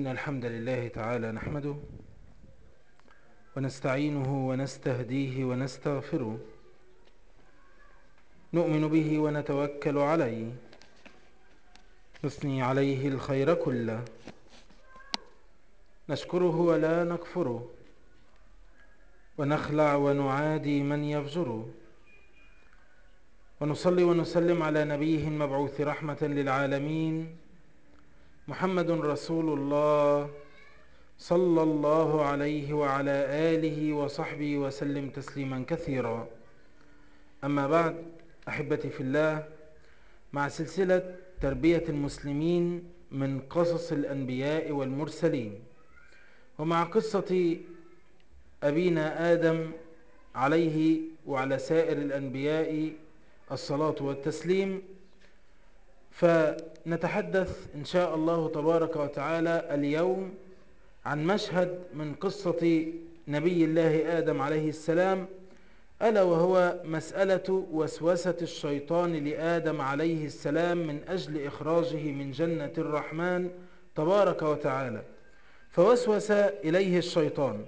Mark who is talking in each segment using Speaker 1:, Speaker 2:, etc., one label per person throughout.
Speaker 1: إن الحمد لله تعالى نحمده ونستعينه ونستهديه ونستغفره، نؤمن به ونتوكل عليه، نثني عليه الخير كله، نشكره ولا نكفره، ونخلع ونعادي من يفجره، ونصلي ونسلم على نبيه المبعوث رحمة للعالمين محمد رسول الله صلى الله عليه وعلى آله وصحبه وسلم تسليما كثيرا. أما بعد، أحبتي في الله، مع سلسلة تربية المسلمين من قصص الأنبياء والمرسلين، ومع قصة أبينا آدم عليه وعلى سائر الأنبياء الصلاة والتسليم، فنتحدث إن شاء الله تبارك وتعالى اليوم عن مشهد من قصة نبي الله آدم عليه السلام، ألا وهو مسألة وسوسة الشيطان لآدم عليه السلام من أجل إخراجه من جنة الرحمن تبارك وتعالى. فوسوس إليه الشيطان،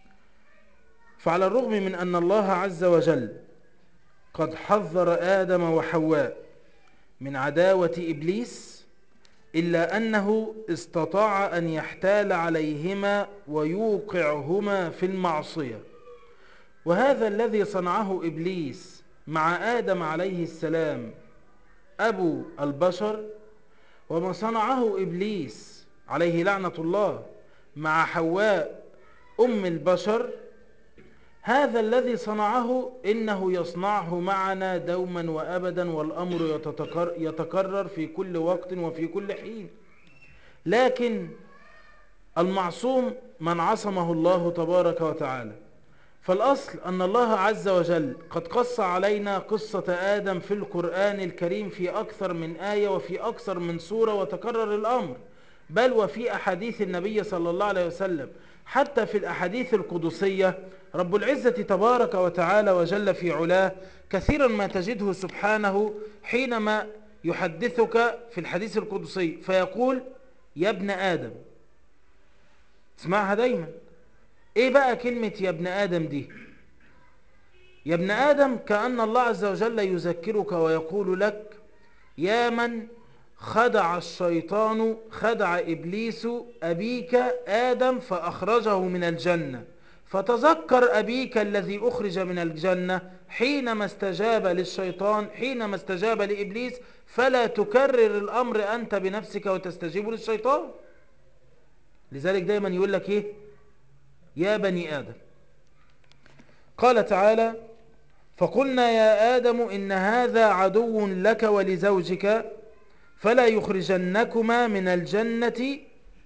Speaker 1: فعلى الرغم من أن الله عز وجل قد حذر آدم وحواء من عداوة إبليس، إلا أنه استطاع أن يحتال عليهما ويوقعهما في المعصية. وهذا الذي صنعه إبليس مع آدم عليه السلام أبو البشر، وما صنعه إبليس عليه لعنة الله مع حواء أم البشر، هذا الذي صنعه إنه يصنعه معنا دوما وأبدا، والأمر يتكرر في كل وقت وفي كل حين. لكن المعصوم من عصمه الله تبارك وتعالى. فالأصل أن الله عز وجل قد قص علينا قصة آدم في القرآن الكريم في أكثر من آية وفي أكثر من سورة، وتكرر الأمر، بل وفي أحاديث النبي صلى الله عليه وسلم، حتى في الأحاديث القدسية رب العزة تبارك وتعالى وجل في علاه كثيرا ما تجده سبحانه حينما يحدثك في الحديث القدسي فيقول يا ابن آدم. اسمعها دايما. ايه بقى كلمة يا ابن آدم دي؟ يا ابن آدم كأن الله عز وجل يذكرك ويقول لك يا من خدع الشيطان، خدع إبليس أبيك آدم فأخرجه من الجنة، فتذكر أبيك الذي أخرج من الجنة حينما استجاب للشيطان، حينما استجاب لإبليس، فلا تكرر الأمر أنت بنفسك وتستجيب للشيطان. لذلك دايما يقول لك إيه؟ يا بني آدم. قال تعالى فقلنا يا آدم إن هذا عدو لك ولزوجك فلا يخرجنكما من الجنة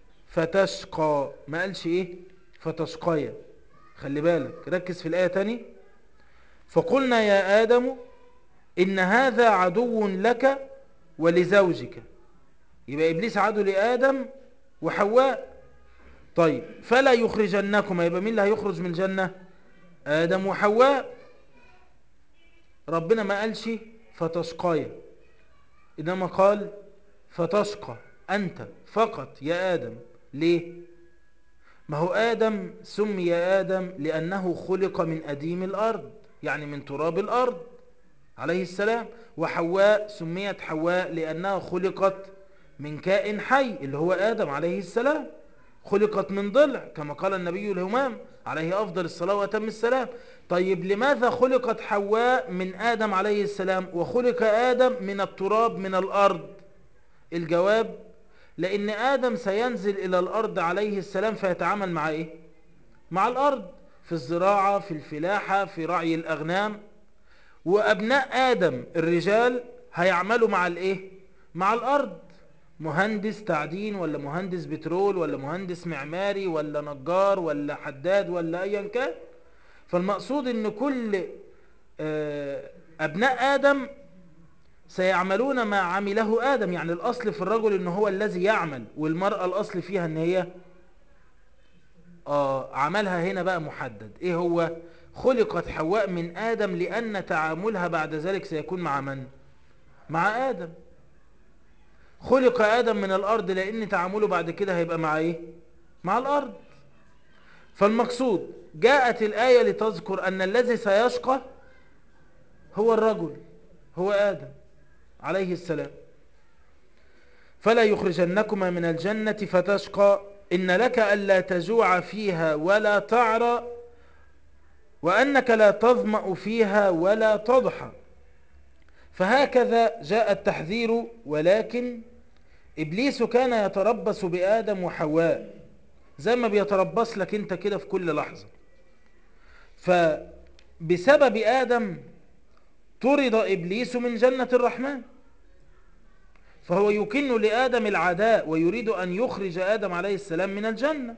Speaker 1: فتشقى. ما قالش إيه فتشقيا، خلي بالك، ركز في الآية تاني. فقلنا يا آدم إن هذا عدو لك ولزوجك، يبقى إبليس عدو لآدم وحواء. طيب فلا يخرجنكما، يبقى مين اللي هيخرج من الجنة؟ آدم وحواء. ربنا ما قالش فتشقيا، إنما قال فتشقى أنت فقط يا آدم. ليه؟ ما هو آدم سمي آدم لأنه خلق من أديم الأرض، يعني من تراب الأرض عليه السلام. وحواء سميت حواء لأنها خلقت من كائن حي اللي هو آدم عليه السلام، خلقت من ضلع كما قال النبي الهمام عليه أفضل الصلاة وأتم السلام. طيب لماذا خلقت حواء من آدم عليه السلام وخلق آدم من التراب من الأرض؟ الجواب لأن آدم سينزل إلى الأرض عليه السلام فيتعامل مع إيه؟ مع الأرض، في الزراعة، في الفلاحة، في رعي الأغنام. وأبناء آدم الرجال هيعملوا مع الإيه؟ مع الأرض، مهندس تعدين ولا مهندس بترول ولا مهندس معماري ولا نجار ولا حداد ولا أيا كان. فالمقصود أن كل أبناء آدم سيعملون ما عمله آدم. يعني الأصل في الرجل أنه هو الذي يعمل، والمرأة الأصل فيها أن هي عملها هنا بقى محدد. إيه هو؟ خلقت حواء من آدم لأن تعاملها بعد ذلك سيكون مع من؟ مع آدم. خلق آدم من الأرض لأن تعامله بعد كده هيبقى مع إيه؟ مع الأرض. فالمقصود جاءت الآية لتذكر أن الذي سيشقى هو الرجل، هو آدم عليه السلام. فلا يخرجنكما من الجنة فتشقى إن لك ألا تجوع فيها ولا تعرى وأنك لا تظمأ فيها ولا تضحى. فهكذا جاء التحذير. ولكن إبليس كان يتربص بآدم وحواء زي ما بيتربص لك انت كده في كل لحظة. فبسبب آدم طرد إبليس من جنة الرحمن، فهو يكن لآدم العداء ويريد أن يخرج آدم عليه السلام من الجنة.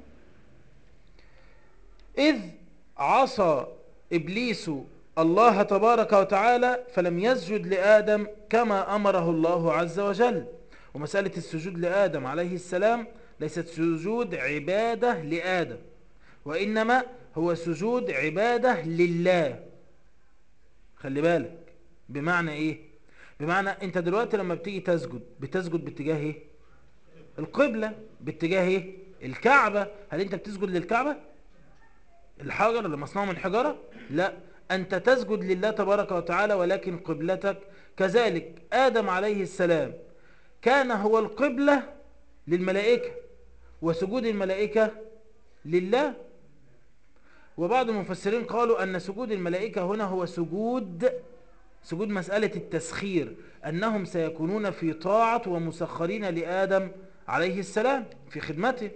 Speaker 1: إذ عصى إبليس الله تبارك وتعالى فلم يسجد لآدم كما أمره الله عز وجل. ومسألة السجود لآدم عليه السلام ليست سجود عبادة لآدم، وإنما هو سجود عبادة لله. خلي بالك، بمعنى إيه؟ بمعنى أنت دلوقتي لما بتيجي تسجد بتسجد باتجاه إيه؟ القبلة، باتجاه إيه؟ الكعبة. هل أنت بتسجد للكعبة؟ الحجر اللي مصنوع من حجارة؟ لا، أنت تسجد لله تبارك وتعالى ولكن قبلتك. كذلك آدم عليه السلام كان هو القبلة للملائكة، وسجود الملائكة لله. وبعض المفسرين قالوا أن سجود الملائكة هنا هو سجود مسألة التسخير، أنهم سيكونون في طاعة ومسخرين لآدم عليه السلام في خدمته.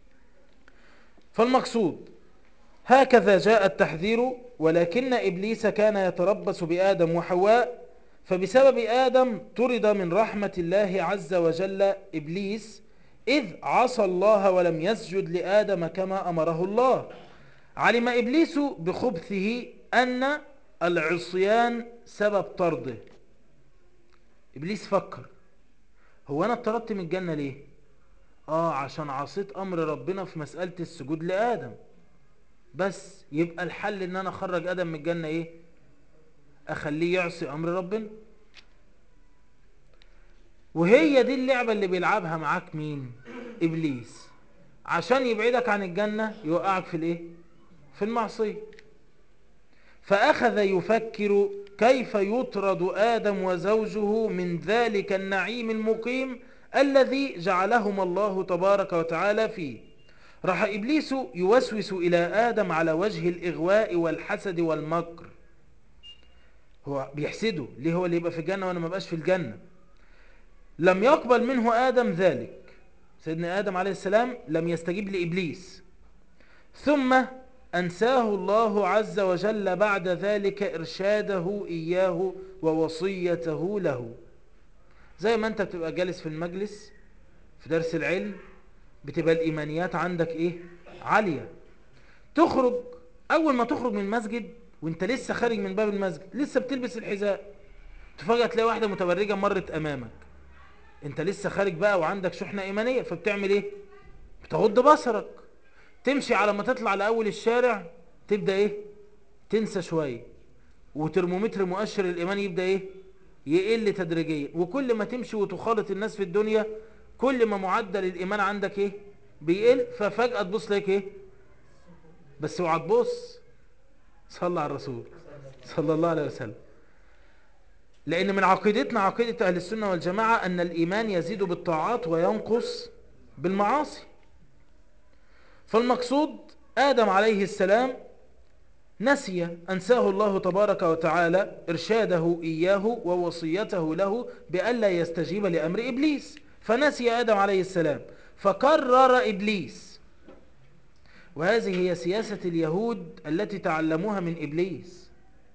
Speaker 1: فالمقصود هكذا جاء التحذير. ولكن إبليس كان يتربص بآدم وحواء، فبسبب آدم طرد من رحمة الله عز وجل إبليس، إذ عصى الله ولم يسجد لآدم كما أمره الله. علم إبليس بخبثه أن العصيان سبب طرده. إبليس فكر، هو أنا اتطردت من الجنة ليه؟ عشان عصيت أمر ربنا في مسألة السجود لآدم. بس يبقى الحل ان انا اخرج ادم من الجنة ايه؟ اخليه يعصي امر ربنا. وهي دي اللعبة اللي بيلعبها معاك مين؟ ابليس، عشان يبعدك عن الجنة يوقعك في الايه؟ في المعصية. فاخذ يفكر كيف يطرد ادم وزوجه من ذلك النعيم المقيم الذي جعلهما الله تبارك وتعالى فيه. راح إبليس يوسوس إلى آدم على وجه الإغواء والحسد والمكر. هو بيحسده ليه؟ هو اللي يبقى في الجنة وأنا ما بقاش في الجنة. لم يقبل منه آدم ذلك. سيدنا آدم عليه السلام لم يستجيب لإبليس، ثم أنساه الله عز وجل بعد ذلك إرشاده إياه ووصيته له. زي ما أنت بتبقى جالس في المجلس في درس العلم، بتبقى الإيمانيات عندك إيه؟ عالية. تخرج، أول ما تخرج من المسجد وانت لسه خارج من باب المسجد لسه بتلبس الحذاء، تفاجأ تلاقي واحدة متبرجة مرت أمامك. انت لسه خارج بقى وعندك شحنة إيمانية، فبتعمل إيه؟ بتغض بصرك. تمشي على ما تطلع لأول الشارع تبدأ إيه؟ تنسى شوية، وترمومتر مؤشر الإيمان يبدأ إيه؟ يقل تدريجيا. وكل ما تمشي وتخالط الناس في الدنيا كل ما معدل الإيمان عندك إيه؟ بيقل. ففجأة تبص لك إيه؟ بس اوعى تبص، صلى على الرسول صلى الله عليه وسلم. لأن من عقيدتنا عقيدة أهل السنة والجماعة أن الإيمان يزيد بالطاعات وينقص بالمعاصي. فالمقصود آدم عليه السلام نسي، أنساه الله تبارك وتعالى إرشاده إياه ووصيته له بألا يستجيب لأمر إبليس، فنسي آدم عليه السلام فقرر إبليس. وهذه هي سياسة اليهود التي تعلموها من إبليس.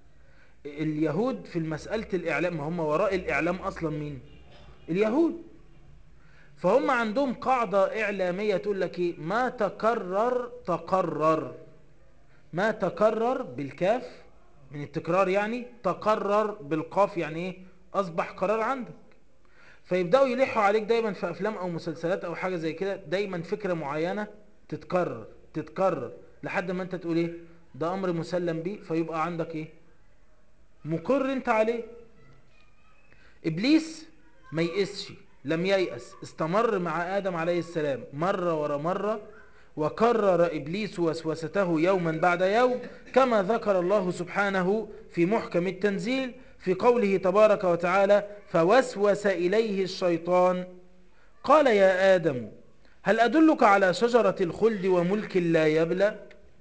Speaker 1: اليهود في المسألة الإعلام، هم وراء الإعلام أصلا مين؟ اليهود. فهم عندهم قاعدة إعلامية تقول لك إيه؟ ما تكرر تقرر. ما تكرر بالكاف من التكرار يعني، تقرر بالقاف يعني إيه؟ أصبح قرار عندك. فيبدأوا يلحوا عليك دايما في أفلام أو مسلسلات أو حاجة زي كده، دايما فكرة معينة تتكرر تتكرر لحد ما أنت تقول إيه؟ ده أمر مسلم به، فيبقى عندك إيه؟ مقر أنت عليه. إبليس ما يقسش، لم ييأس، استمر مع آدم عليه السلام مرة ورا مرة، وكرر إبليس وسوسته يوما بعد يوم، كما ذكر الله سبحانه في محكم التنزيل في قوله تبارك وتعالى: فوسوس إليه الشيطان قال يا آدم هل أدلك على شجرة الخلد وملك لا يبلى.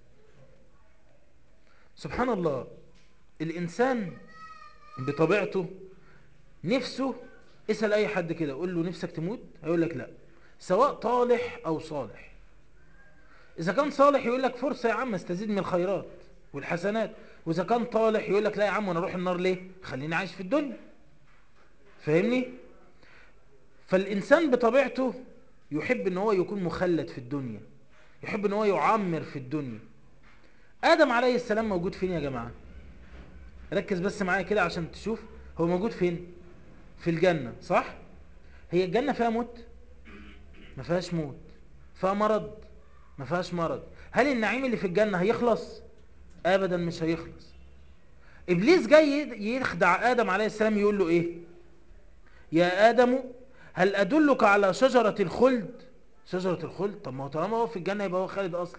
Speaker 1: سبحان الله، الإنسان بطبيعته نفسه، اسأل أي حد كده قول له نفسك تموت هيقول لك لا، سواء طالح أو صالح. إذا كان صالح يقول لك فرصة يا عم استزيد من الخيرات والحسنات، وإذا كان طالح يقول لك لا يا عم أنا أروح النار ليه، خليني عايش في الدنيا. فاهمني؟ فالإنسان بطبيعته يحب ان هو يكون مخلد في الدنيا، يحب ان هو يعمر في الدنيا. آدم عليه السلام موجود فين يا جماعة؟ ركز بس معايا كده عشان تشوف هو موجود فين. في الجنة، صح؟ هي الجنة فيها موت؟ ما فيهاش موت. فيها مرض؟ ما فيهاش مرض. هل النعيم اللي في الجنة هيخلص؟ ابدا مش هيخلص. ابليس جاي يخدع آدم عليه السلام، يقول له ايه؟ يا آدم هل أدلك على شجرة الخلد؟ شجرة الخلد؟ طب ما هو طالما هو في الجنة يبقى هو خالد أصلا.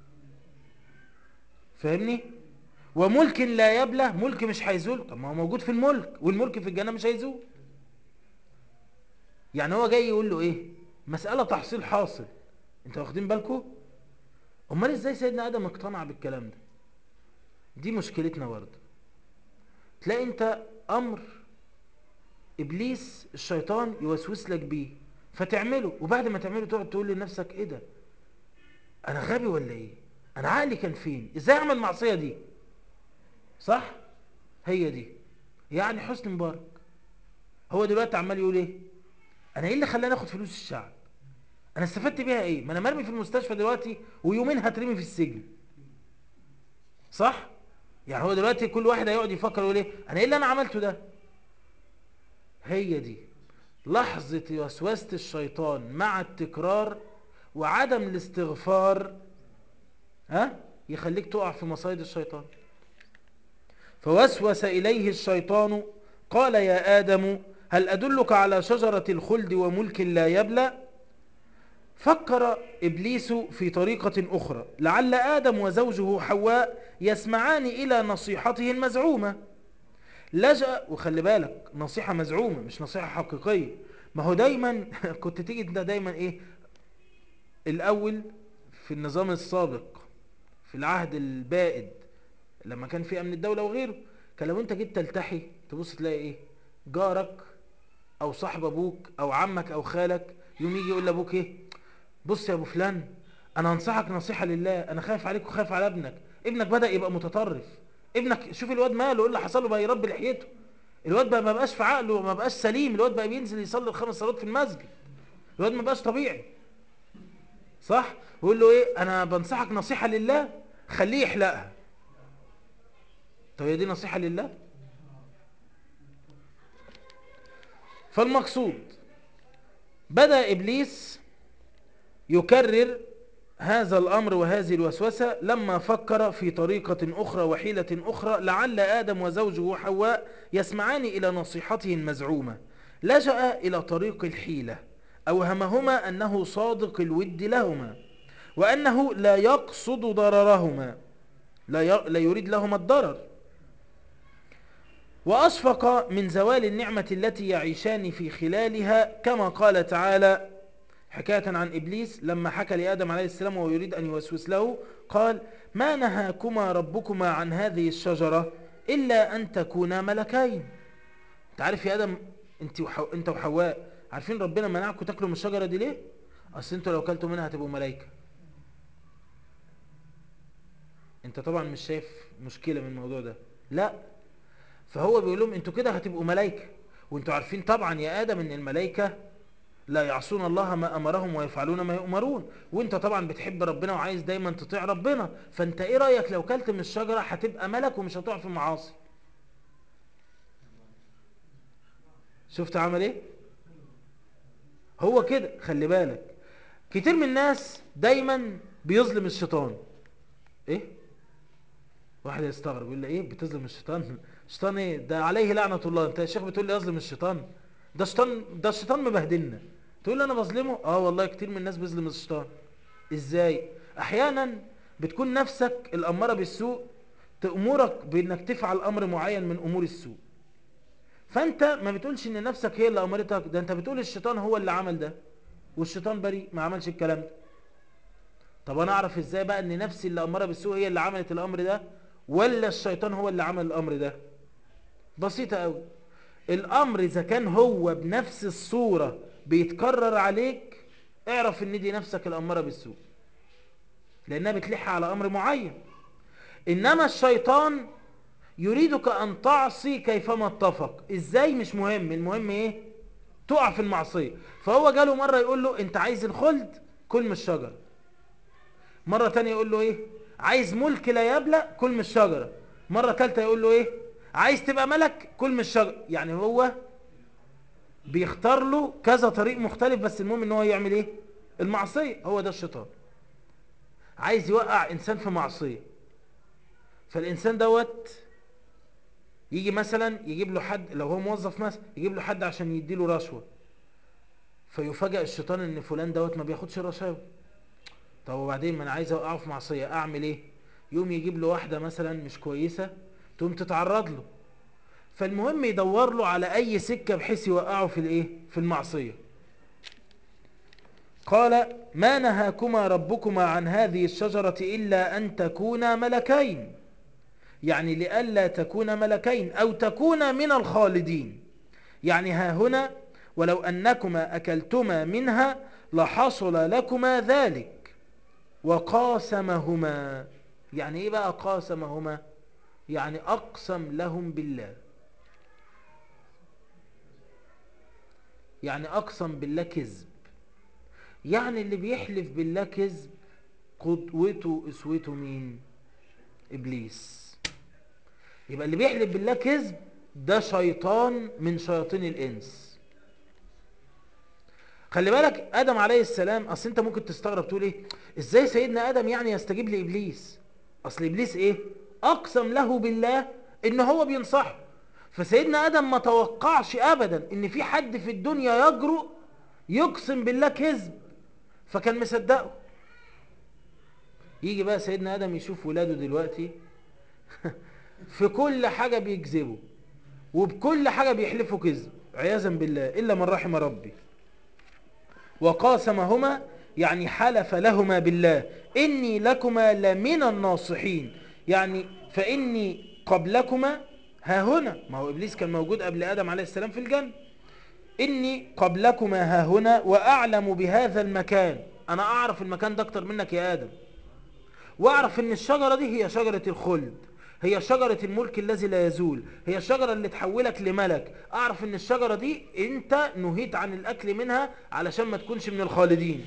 Speaker 1: فاهمني؟ وملك لا يبلى، ملك مش هيزول. طب ما هو موجود في الملك، والملك في الجنة مش هيزول. يعني هو جاي يقول له ايه؟ مسألة تحصيل حاصل. انت واخدين بالكم؟ امال ازاي سيدنا آدم اقتنع بالكلام ده؟ دي مشكلتنا برضه. تلاقي انت امر ابليس الشيطان يوسوس لك بيه فتعمله، وبعد ما تعمله تقعد تقول لنفسك ايه ده، انا غبي ولا ايه، انا عقلي كان فين، ازاي اعمل المعصية دي؟ صح؟ هي دي. يعني حسني مبارك هو دلوقتي عمال يقول ايه؟ انا ايه اللي خلاني اخد فلوس الشعب؟ انا استفدت بيها ايه؟ ما انا مرمي في المستشفى دلوقتي ويومين هترمي في السجن. صح؟ يعني هو دلوقتي كل واحد هيقعد يفكر يقول ايه؟ انا ايه اللي انا عملته ده؟ هي دي لحظة وسوسة الشيطان مع التكرار وعدم الاستغفار، ها، يخليك تقع في مصايد الشيطان. فوسوس إليه الشيطان قال يا آدم هل أدلك على شجرة الخلد وملك لا يبلى. فكر إبليس في طريقة أخرى لعل آدم وزوجه حواء يسمعان إلى نصيحته المزعومة. لجأ، وخلي بالك نصيحة مزعومة مش نصيحة حقيقية. ما هو دايما كنت تيجي انت دايما ايه الأول في النظام السابق في العهد البائد لما كان في أمن الدولة وغيره، كان لو انت جيت تلتحي تبص تلاقي ايه؟ جارك او صاحب ابوك او عمك او خالك يوم يجي يقول لابوك ايه؟ بص يا ابو فلان، انا انصحك نصيحة لله، انا خايف عليك وخايف على ابنك، ابنك بدأ يبقى متطرف، ابنك شوف الواد ماله، ايه اللي حصل له، بقى يربي لحيته، الواد بقى ما بقاش في عقله، ما بقاش سليم، الواد بقى بينزل يصلي الخمس صلوات في المسجد، الواد ما بقاش طبيعي. صح؟ ويقول له ايه؟ انا بنصحك نصيحة لله، خليه يحلقها. طب هي دي نصيحة لله؟ فالمقصود بدأ ابليس يكرر هذا الأمر وهذه الوسوسة لما فكر في طريقة أخرى وحيلة أخرى لعل آدم وزوجه حواء يسمعان إلى نصيحته المزعومة. لجأ إلى طريق الحيلة، أوهمهما أنه صادق الود لهما وأنه لا يقصد ضررهما، لا يريد لهما الضرر، وأشفق من زوال النعمة التي يعيشان في خلالها، كما قال تعالى حكاية عن إبليس لما حكى لآدم عليه السلام وهو يريد أن يوسوس له، قال ما نهاكما ربكما عن هذه الشجرة إلا أن تكونا ملكين. انت عارف يا آدم، انت وحواء عارفين ربنا منعكم تاكلوا من الشجرة دي ليه؟ أصل انتوا لو كلتوا منها هتبقوا ملائكة. انت طبعا مش شايف مشكلة من الموضوع ده، لا، فهو بيقول لهم انتوا كده هتبقوا ملائكة، وانتوا عارفين طبعا يا آدم ان الملائكة لا يعصون الله ما أمرهم ويفعلون ما يؤمرون، وانت طبعا بتحب ربنا وعايز دايما تطيع ربنا، فانت ايه رأيك لو كلت من الشجرة هتبقى ملك ومش هتقع في المعاصي؟ شفت عمل ايه؟ هو كده، خلي بالك كتير من الناس دايما بيظلم الشيطان. ايه؟ واحد يستغرب يقول لي ايه بتظلم الشيطان؟ الشيطان ايه ده؟ عليه لعنة الله، انت يا شيخ بتقول لي اظلم الشيطان؟ ده الشيطان مبهدلنا. تقول لي انا بظلمه؟ اه والله كتير من الناس بيظلم الشيطان. ازاي؟ احيانا بتكون نفسك الاماره بالسوء تأمرك بانك تفعل امر معين من امور السوء، فانت ما بتقولش ان نفسك هي اللي امرتك، ده انت بتقول الشيطان هو اللي عمل ده، والشيطان بريء ما عملش الكلام ده. طب انا اعرف ازاي بقى ان نفسي اللي اماره بالسوء هي اللي عملت الامر ده، ولا الشيطان هو اللي عمل الامر ده؟ بسيطه قوي. الامر اذا كان هو بنفس الصوره بيتكرر عليك، اعرف ان دي نفسك الاماره بالسوء، لانها بتلح على امر معين. انما الشيطان يريدك ان تعصي كيفما اتفق. ازاي مش مهم، المهم ايه؟ تقع في المعصيه. فهو جاله مره يقول له انت عايز الخلد، كل من الشجره. مره تانية يقول له ايه؟ عايز ملك لا يبلى، كل من الشجره. مره ثالثه يقول له ايه؟ عايز تبقى ملك، كل من الشجره. يعني هو بيختار له كذا طريق مختلف، بس المهم ان هو يعمل ايه؟ المعصيه. هو ده الشيطان، عايز يوقع انسان في معصيه. فالانسان دوت يجي مثلا يجيب له حد، لو هو موظف مثلا يجيب له حد عشان يديله رشوه، فيفاجئ الشيطان ان فلان دوت ما بياخدش رشاوي. طب وبعدين ما انا عايز اوقعه في معصيه، اعمل ايه؟ يقوم يجيب له واحده مثلا مش كويسه تقوم تتعرض له. فالمهم يدور له على اي سكه بحيث يوقعه في الايه؟ في المعصيه. قال ما نهاكما ربكما عن هذه الشجرة إلا أن تكونا ملكين، يعني لئلا تكون ملكين أو تكون من الخالدين. يعني ها هنا ولو أنكما أكلتما منها لحصل لكما ذلك. وقاسمهما، يعني إيه بقى قاسمهما؟ يعني أقسم لهم بالله، يعني أقسم بالله كذب. يعني اللي بيحلف بالله كذب قدوته اسوته مين؟ إبليس. يبقى اللي بيحلف بالله كذب ده شيطان من شياطين الإنس. خلي بالك آدم عليه السلام، أصل أنت ممكن تستغرب تقول إيه؟ إزاي سيدنا آدم يعني يستجيب لإبليس؟ أصل إبليس إيه؟ أقسم له بالله إن هو بينصحه. فسيدنا آدم ما توقعش أبدا إن في حد في الدنيا يجرؤ يقسم بالله كذب، فكان مصدقه. يجي بقى سيدنا آدم يشوف ولاده دلوقتي في كل حاجة بيكذبوا، وبكل حاجة بيحلفوا كذب عياذا بالله إلا من رحم ربي. وقاسمهما يعني حلف لهما بالله إني لكما لمن الناصحين، يعني فإني قبلكما ها هنا، ما هو إبليس كان موجود قبل آدم عليه السلام في الجنة. إني قبلكما ها هنا وأعلم بهذا المكان، أنا أعرف المكان ده أكتر منك يا آدم، واعرف ان الشجرة دي هي شجرة الخلد، هي شجرة الملك الذي لا يزول، هي الشجرة اللي تحولك لملك. اعرف ان الشجرة دي انت نهيت عن الاكل منها علشان ما تكونش من الخالدين.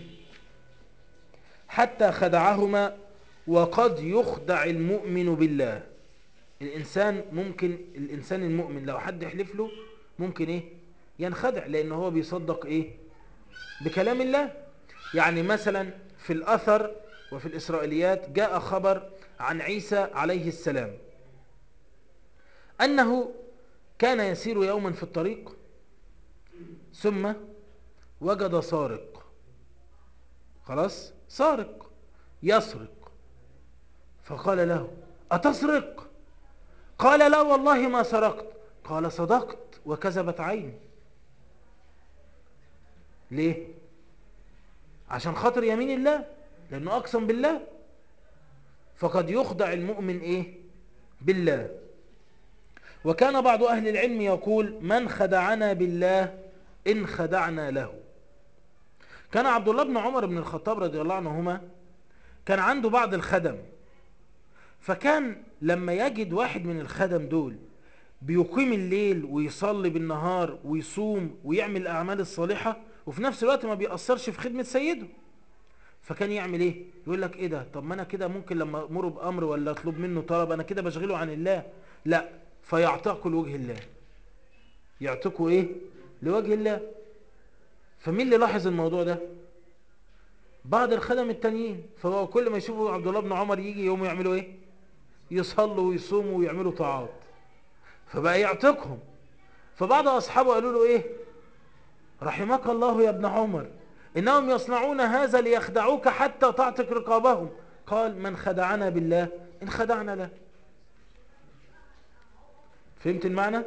Speaker 1: حتى خدعهما. وقد يخدع المؤمن بالله. الانسان ممكن، الانسان المؤمن لو حد يحلف له ممكن ايه؟ ينخدع، لان هو بيصدق ايه؟ بكلام الله. يعني مثلا في الأثر وفي الإسرائيليات جاء خبر عن عيسى عليه السلام أنه كان يسير يوما في الطريق ثم وجد سارق، خلاص سارق يسرق، فقال له أتسرق؟ قال لا والله ما سرقت. قال صدقت وكذبت عيني. ليه؟ عشان خاطر يمين الله، لأنه أقسم بالله. فقد يخدع المؤمن إيه؟ بالله. وكان بعض أهل العلم يقول من خدعنا بالله إن خدعنا له. كان عبد الله بن عمر بن الخطاب رضي الله عنهما كان عنده بعض الخدم، فكان لما يجد واحد من الخدم دول بيقيم الليل ويصلي بالنهار ويصوم ويعمل الأعمال الصالحة وفي نفس الوقت ما بيأثرش في خدمة سيده، فكان يعمل ايه؟ يقول لك ايه ده؟ طب ما انا كده ممكن لما امره بامر ولا اطلب منه طلب انا كده بشغله عن الله. لا، فيعتقوا لوجه الله، يعتقوا ايه؟ لوجه الله. فمين اللي لاحظ الموضوع ده؟ بعض الخدم التانيين. فهو كل ما يشوفوا عبد الله بن عمر يجي يوم يعملوا ايه؟ يصلوا ويصوموا ويعملوا طاعات، فبقى يعتقهم. فبعض اصحابه قالوا له ايه؟ رحمك الله يا ابن عمر، إنهم يصنعون هذا ليخدعوك حتى تعتق رقابهم. قال من خدعنا بالله إن خدعنا له. فهمت المعنى؟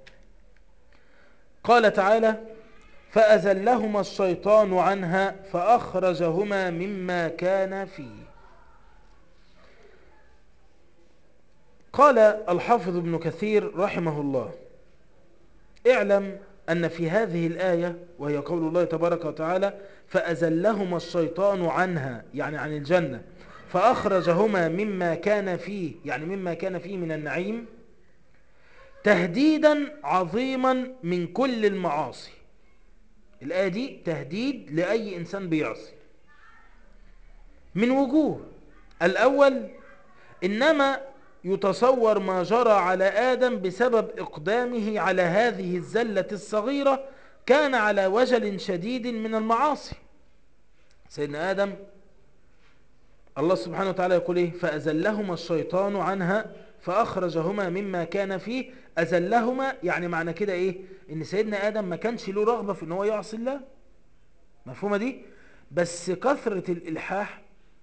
Speaker 1: قال تعالى فأزلهما الشيطان عنها فأخرجهما مما كان فيه. قال الحافظ ابن كثير رحمه الله اعلم أن في هذه الآية، وهي قول الله تبارك وتعالى فأزلهما الشيطان عنها يعني عن الجنة فأخرجهما مما كان فيه يعني مما كان فيه من النعيم، تهديدا عظيما من كل المعاصي. الآية دي تهديد لأي إنسان بيعصي من وجوه. الأول إنما يتصور ما جرى على آدم بسبب إقدامه على هذه الزلة الصغيرة، كان على وجل شديد من المعاصي. سيدنا آدم الله سبحانه وتعالى يقول إيه فأزلهما الشيطان عنها فأخرجهما مما كان فيه. أزلهما يعني معنى كده إيه إن سيدنا آدم ما كانش له رغبة في إن هو يعصي الله، مفهومة دي؟ بس كثرة الإلحاح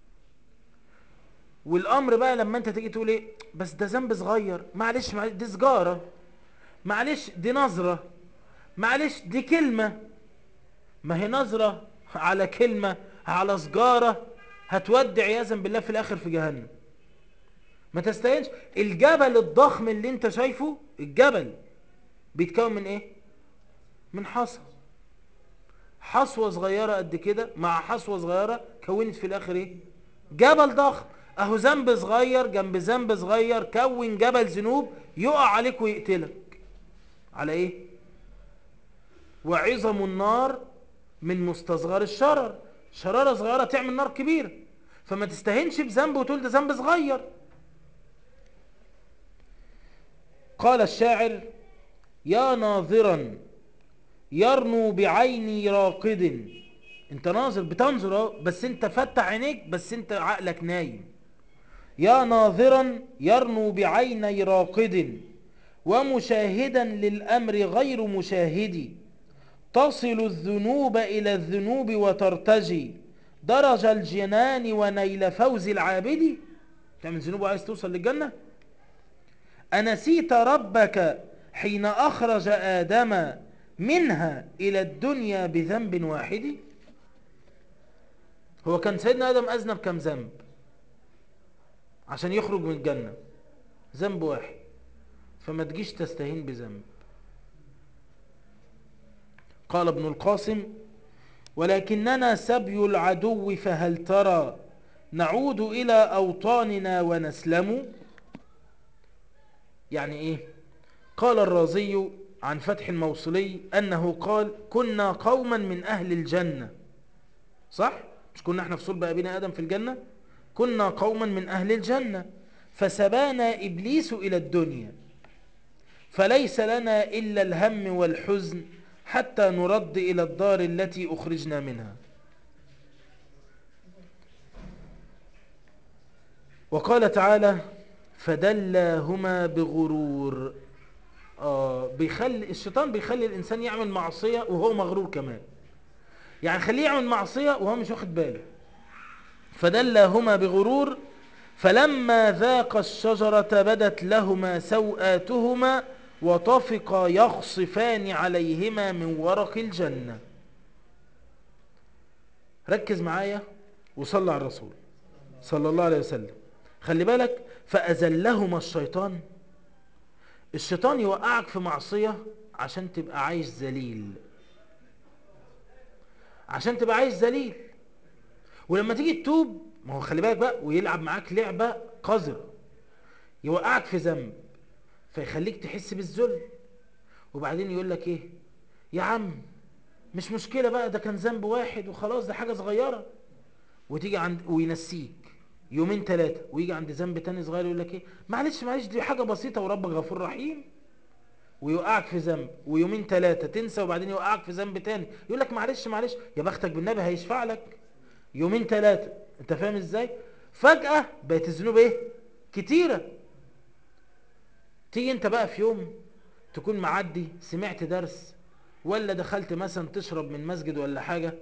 Speaker 1: والأمر بقى لما أنت تيجي تقول إيه بس ده ذنب صغير، معلش دي سجارة، معلش دي نظرة، معلش دي كلمة. ما هي نظرة على كلمة على سجارة هتودي عياذا بالله في الآخر في جهنم. ما تستهينش. الجبل الضخم اللي انت شايفه الجبل بيتكون من ايه؟ من حصى. حصوة صغيرة قد كده مع حصوة صغيرة كونت في الآخر ايه؟ جبل ضخم. اهو ذنب صغير جنب ذنب صغير كون جبل ذنوب يقع عليك ويقتلك. على ايه؟ وعظم النار من مستصغر الشرر. شرارة صغيرة تعمل نار كبيرة. فما تستهينش بذنب وتقول ده ذنب صغير. قال الشاعر يا ناظرا يرنو بعيني راقد. انت ناظر بتنظر اهو بس انت فتح عينيك بس انت عقلك نايم. يا ناظرا يرنو بعيني راقد ومشاهدا للأمر غير مشاهد، تصل الذنوب إلى الذنوب وترتجي درج الجنان ونيل فوز العابد. تعمل ذنوب وعايز توصل للجنة. أنسيت ربك حين أخرج آدم منها إلى الدنيا بذنب واحد. هو كان سيدنا آدم أذنب كم ذنب عشان يخرج من الجنة؟ ذنب واحد. فما تجيش تستهين بذنب. قال ابن القاسم ولكننا سبي العدو فهل ترى نعود إلى أوطاننا ونسلم. يعني إيه؟ قال الرازي عن فتح الموصلي أنه قال كنا قوما من أهل الجنة. صح؟ مش كنا احنا في صلب أبينا آدم في الجنة؟ كنا قوما من أهل الجنة فسبانا إبليس إلى الدنيا فليس لنا إلا الهم والحزن حتى نرد إلى الدار التي أخرجنا منها. وقال تعالى فدلاهما بغرور. الشيطان بيخلي الإنسان يعمل معصية وهو مغرور كمان. يعني خليه يعمل معصية وهو مش واخد باله. فدلاهما بغرور فلما ذاقا الشجرة بدت لهما سوآتهما وطفقا يخصفان عليهما من ورق الجنة. ركز معايا وصلى على الرسول صلى الله عليه وسلم. خلي بالك فأزلهما الشيطان. الشيطان يوقعك في معصية عشان تبقى عايش ذليل. عشان تبقى عايش ذليل. ولما تيجي تتوب ما هو خلي بالك بقى ويلعب معاك لعبة قذرة. يوقعك في ذنب فيخليك تحس بالذل وبعدين يقول لك ايه يا عم مش مشكلة بقى ده كان ذنب واحد وخلاص ده حاجة صغيرة. وتيجي عند وينسيك يومين ثلاثة ويجي عند ذنب تاني صغير يقول لك ايه معلش معلش دي حاجة بسيطة وربك غفور رحيم. ويوقعك في ذنب ويومين ثلاثة تنسى وبعدين يوقعك في ذنب تاني يقول لك معلش معلش يا بختك بالنبي هيشفع لك. يومين ثلاثة انت فاهم ازاي؟ فجأة بقت الذنوب ايه كتيرة. تيجي انت بقى في يوم تكون معدي سمعت درس ولا دخلت مثلا تشرب من مسجد ولا حاجة،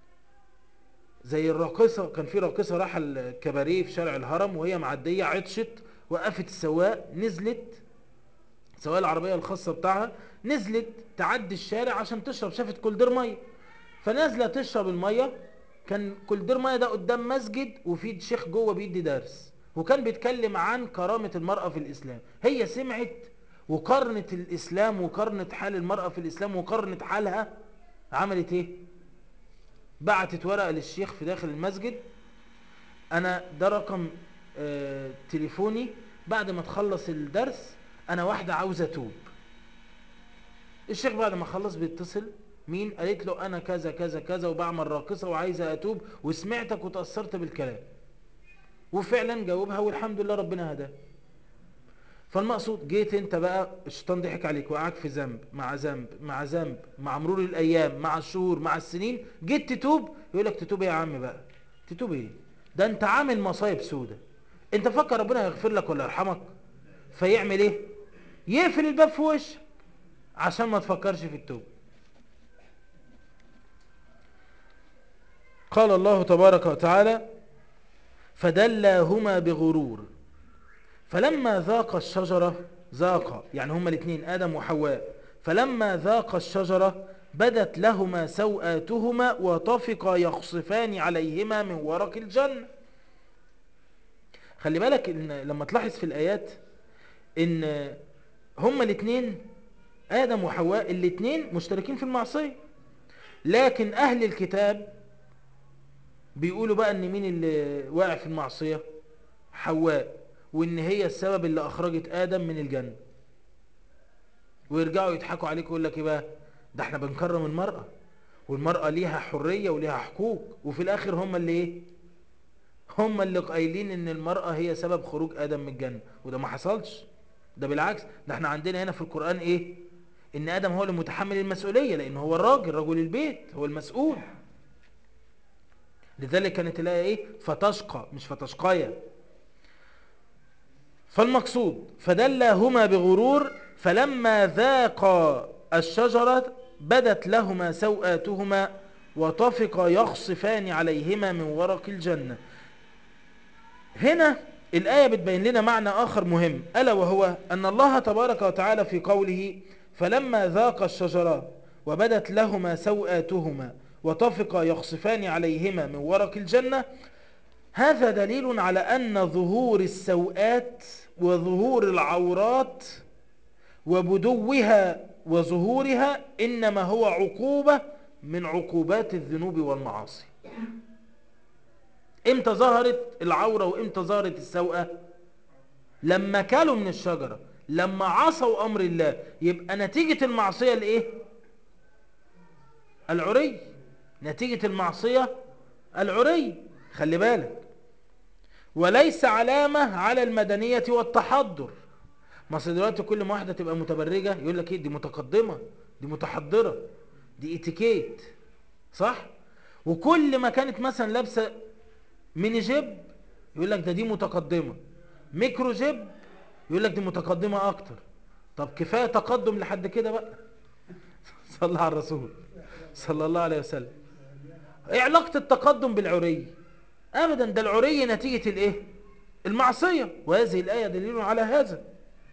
Speaker 1: زي الراقصة. كان في راقصة راح الكباريه في شارع الهرم وهي معدية عطشت، وقفت السواق، نزلت سواق العربية الخاصة بتاعها، نزلت تعدي الشارع عشان تشرب، شافت كولدير مية فنازلة تشرب المية. كان كولدير مية ده قدام مسجد وفي شيخ جوه بيدي درس، وكان بيتكلم عن كرامة المرأة في الإسلام. هي سمعت وقارنت الإسلام وقارنت حال المرأة في الإسلام وقارنت حالها. عملت ايه؟ بعتت ورقة للشيخ في داخل المسجد: انا ده رقم تليفوني، بعد ما تخلص الدرس انا واحدة عاوزة اتوب. الشيخ بعد ما خلص بيتصل: مين؟ قالت له انا كذا كذا كذا وبعمل راقصة وعايزة اتوب وسمعتك وتأثرت بالكلام. وفعلا جاوبها والحمد لله ربنا هداه. فالمقصود، جيت انت بقى الشيطان ضحك عليك، وقعك في ذنب مع ذنب مع ذنب مع مرور الايام مع الشهور مع السنين، جيت تتوب يقول لك تتوب ايه يا عم بقى؟ تتوب ايه؟ ده انت عامل مصايب سودة. انت فكر ربنا هيغفر لك ولا يرحمك؟ فيعمل ايه؟ يقفل الباب في وشك عشان ما تفكرش في التوب. قال الله تبارك وتعالى: فدلاهما بغرور فلما ذاق الشجرة، ذاق يعني هما الاثنين آدم وحواء، فلما ذاق الشجرة بدت لهما سوآتهما وطفقا يخصفان عليهما من ورق الجنة. خلي بالك إن لما تلاحظ في الآيات إن هما الاثنين آدم وحواء الاثنين مشتركين في المعصية، لكن أهل الكتاب بيقولوا بقى إن مين اللي واقع في المعصية؟ حواء، وإن هي السبب اللي أخرجت آدم من الجنة. ويرجعوا يضحكوا عليك ويقول لك ايه بقى؟ ده احنا بنكرم المرأة، والمرأة ليها حرية وليها حقوق، وفي الاخر هم اللي ايه؟ هم اللي قايلين ان المرأة هي سبب خروج ادم من الجنة، وده ما حصلش. ده بالعكس، ده احنا عندنا هنا في القرآن ايه؟ ان ادم هو اللي متحمل المسؤولية، لان هو الراجل، رجل البيت هو المسؤول. لذلك كانت الايه ايه؟ فتشقى مش فتشقايا. فالمقصود فدلاهما بغرور فلما ذاقا الشجرة بدت لهما سوآتهما وطفقا يخصفان عليهما من ورق الجنة. هنا الآية بتبين لنا معنى آخر مهم، ألا وهو أن الله تبارك وتعالى في قوله فلما ذاقا الشجرة وبدت لهما سوآتهما وطفقا يخصفان عليهما من ورق الجنة، هذا دليل على أن ظهور السوءات وظهور العورات وبدوها وظهورها إنما هو عقوبة من عقوبات الذنوب والمعاصي. امتى ظهرت العورة وامتى ظهرت السوءة؟ لما كلوا من الشجرة، لما عصوا أمر الله. يبقى نتيجة المعصية الايه؟ العري. نتيجة المعصية العري. خلي بالك، وليس علامة على المدنية والتحضر. ما اصل دلوقتي كل ما واحدة تبقى متبرجة يقول لك ايه؟ دي متقدمة، دي متحضرة، دي اتيكيت، صح؟ وكل ما كانت مثلا لابسة ميني جيب يقول لك ده دي متقدمة، ميكرو جيب يقول لك دي متقدمة اكتر. طب كفاية تقدم لحد كده بقى. صلى على الرسول صلى الله عليه وسلم. ايه علاقة التقدم بالعري؟ ابدا، ده العري نتيجة الايه؟ المعصية، وهذه الآية دليل على هذا.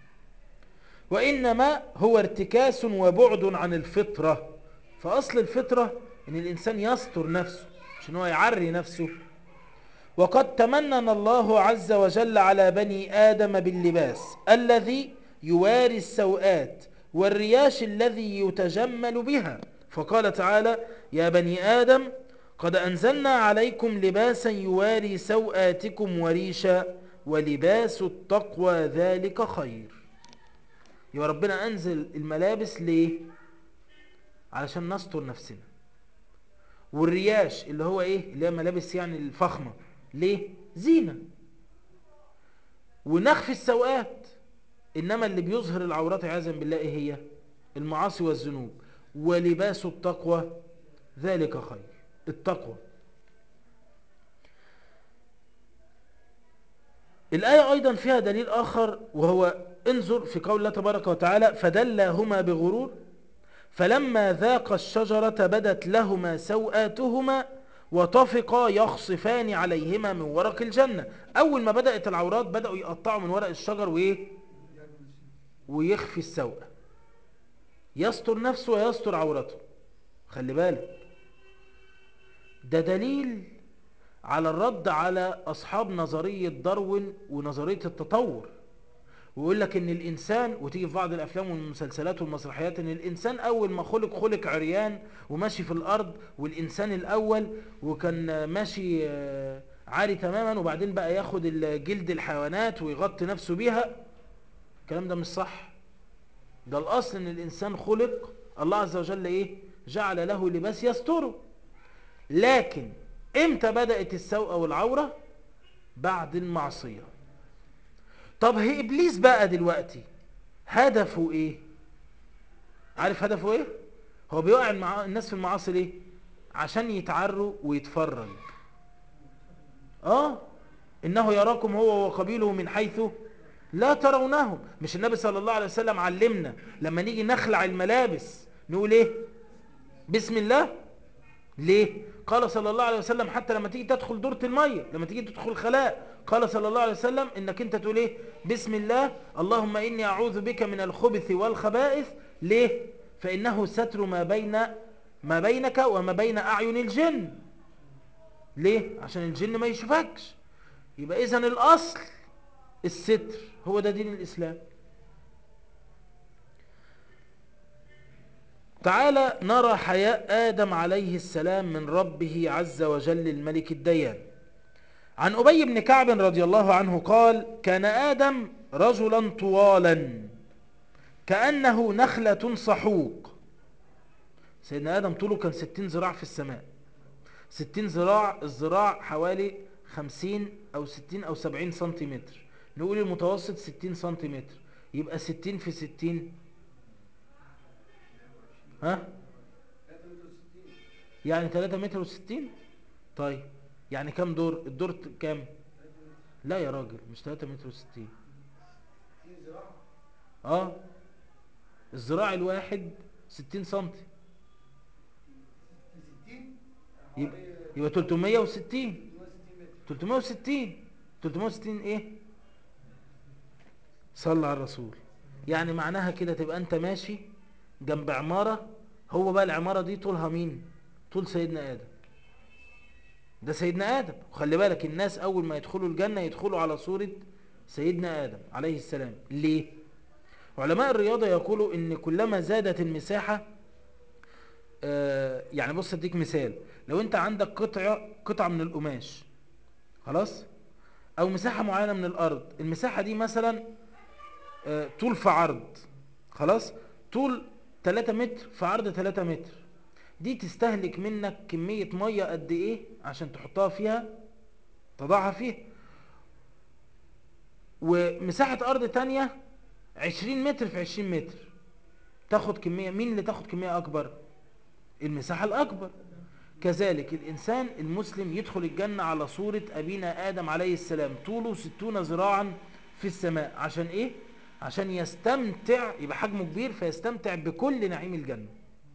Speaker 1: وإنما هو ارتكاس وبعد عن الفطرة. فأصل الفطرة إن الإنسان يستر نفسه، مش إن هو يعري نفسه. وقد تمنن الله عز وجل على بني آدم باللباس الذي يواري السوءات والرياش الذي يتجمل بها، فقال تعالى: يا بني آدم قد أنزلنا عليكم لباسا يواري سوآتكم وريشا ولباس التقوى ذلك خير. يبقى ربنا أنزل الملابس ليه؟ علشان نستر نفسنا. والرياش اللي هو ايه؟ اللي هي ملابس يعني الفخمة، ليه؟ زينة. ونخفي السوءات. إنما اللي بيظهر العورات عياذا بالله ايه هي؟ المعاصي والذنوب. ولباس التقوى ذلك خير. التقوى. الآية أيضا فيها دليل آخر، وهو انظر في قول الله تبارك وتعالى: فدلاهما بغرور فلما ذاقا الشجرة بدت لهما سوآتهما وطفقا يخصفان عليهما من ورق الجنة. أول ما بدأت العورات بدأوا يقطعوا من ورق الشجر وإيه؟ ويخفي السوءة، يستر نفسه ويستر عورته. خلي بالك، ده دليل على الرد على أصحاب نظرية داروين ونظرية التطور، ويقول لك ان الانسان، وتيجي في بعض الافلام والمسلسلات والمسرحيات، ان الانسان اول ما خلق عريان وماشي في الارض، والانسان الاول وكان ماشي عاري تماما، وبعدين بقى ياخد جلد الحيوانات ويغطي نفسه بيها. الكلام ده مش صح. ده الاصل ان الانسان خلق، الله عز وجل ايه؟ جعل له لباس يستره. لكن امتى بدأت السوءة والعورة؟ بعد المعصية. طب هي ابليس بقى دلوقتي هدفه ايه؟ عارف هدفه ايه؟ هو بيوقع الناس في المعاصي ليه؟ عشان يتعروا ويتفرج. انه يراكم هو وقبيله من حيث لا ترونهم. مش النبي صلى الله عليه وسلم علمنا لما نيجي نخلع الملابس نقول ايه؟ بسم الله. ليه؟ قال صلى الله عليه وسلم حتى لما تيجي تدخل دورة المية، لما تيجي تدخل خلاء، قال صلى الله عليه وسلم انك انت تقول ايه؟ بسم الله، اللهم اني اعوذ بك من الخبث والخبائث. ليه؟ فانه ستر ما بينك وما بين اعين الجن. ليه؟ عشان الجن ما يشوفكش. يبقى اذن الاصل الستر، هو ده دين الاسلام. تعالى نرى حياء آدم عليه السلام من ربه عز وجل الملك الديان. عن أبي بن كعب رضي الله عنه قال: كان آدم رجلا طوالا كأنه نخلة صحوق. سيدنا آدم طوله كان 60 ذراع في السماء. 60 ذراع، الذراع حوالي 50 أو 60 أو 70 سنتيمتر، نقول المتوسط 60 سنتيمتر، يبقى 60 في 60 ها؟ يعني 3 متر و60. طيب يعني كم دور؟ الدور كام؟ لا يا راجل، مش 3 متر و60. اه الذراع الواحد 60 سنتي، يبقى 360. 360 360 ايه؟ صلى على الرسول. يعني معناها كده تبقى انت ماشي جنب عمارة، هو بقى العمارة دي طولها مين؟ طول سيدنا آدم. ده سيدنا آدم. وخلي بالك الناس أول ما يدخلوا الجنة يدخلوا على صورة سيدنا آدم عليه السلام. ليه؟ علماء الرياضة يقولوا إن كلما زادت المساحة، يعني بص اديك مثال، لو انت عندك قطعة من القماش، خلاص، او مساحة معينة من الارض، المساحة دي مثلا طول في عرض، خلاص، طول 3 متر في عرض 3 متر، دي تستهلك منك كمية مية قد ايه عشان تحطها فيها، تضعها فيها. ومساحة ارض تانية 20 متر في 20 متر تاخد كمية، مين اللي تاخد كمية اكبر؟ المساحة الاكبر. كذلك الإنسان المسلم يدخل الجنة على صورة أبينا آدم عليه السلام، طوله 60 ذراعا في السماء. عشان إيه؟ عشان يستمتع، يبقى حجمه كبير فيستمتع بكل نعيم الجنة.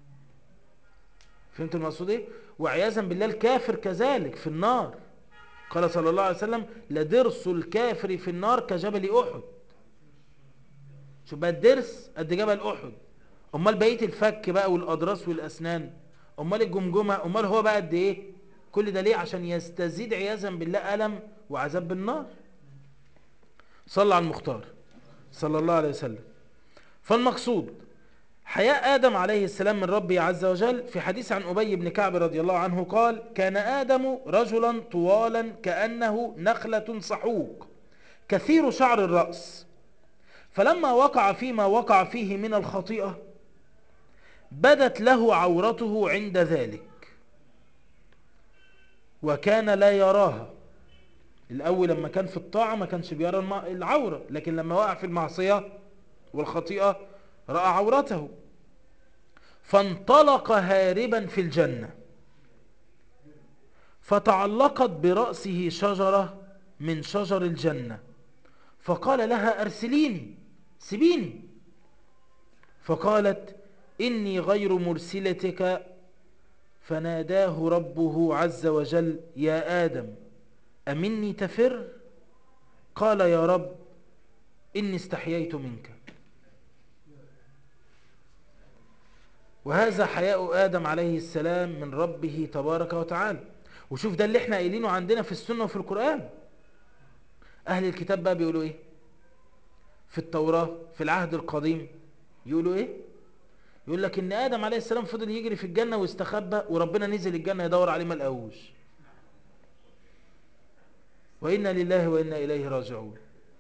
Speaker 1: فهمت المقصود إيه؟ وعياذا بالله الكافر كذلك في النار. قال صلى الله عليه وسلم: لدرس الكافر في النار كجبل أحد. شوف بقى الدرس قد جبل أحد، أمال بقية الفك بقى والأضراس والأسنان، امال الجمجمه، امال هو بقى قد ايه؟ كل ده ليه؟ عشان يستزيد عياذا بالله الم وعذاب بالنار. صلى على المختار صلى الله عليه وسلم. فالمقصود حياء آدم عليه السلام من ربه عز وجل. في حديث عن أبي بن كعب رضي الله عنه قال: كان آدم رجلا طوالا كأنه نخلة صحوق كثير شعر الرأس، فلما وقع فيما وقع فيه من الخطيئة بدت له عورته عند ذلك وكان لا يراها. الأول لما كان في الطاعة ما كانش بيرى العورة، لكن لما وقع في المعصية والخطيئة رأى عورته، فانطلق هاربا في الجنة، فتعلقت برأسه شجرة من شجر الجنة، فقال لها: أرسليني، سبيني. فقالت: إني غير مرسلتك. فناداه ربه عز وجل يا آدم أمني تفر؟ قال يا رب إني استحييت منك. وهذا حياء آدم عليه السلام من ربه تبارك وتعالى. وشوف ده اللي احنا قايلينه عندنا في السنة وفي القرآن. أهل الكتاب بقى بيقولوا إيه في التوراة في العهد القديم؟ يقولوا إيه؟ يقول لك إن آدم عليه السلام فضل يجري في الجنة واستخبى، وربنا نزل الجنة يدور عليه ما لقاهوش. وإنا لله وإنا إليه راجعون.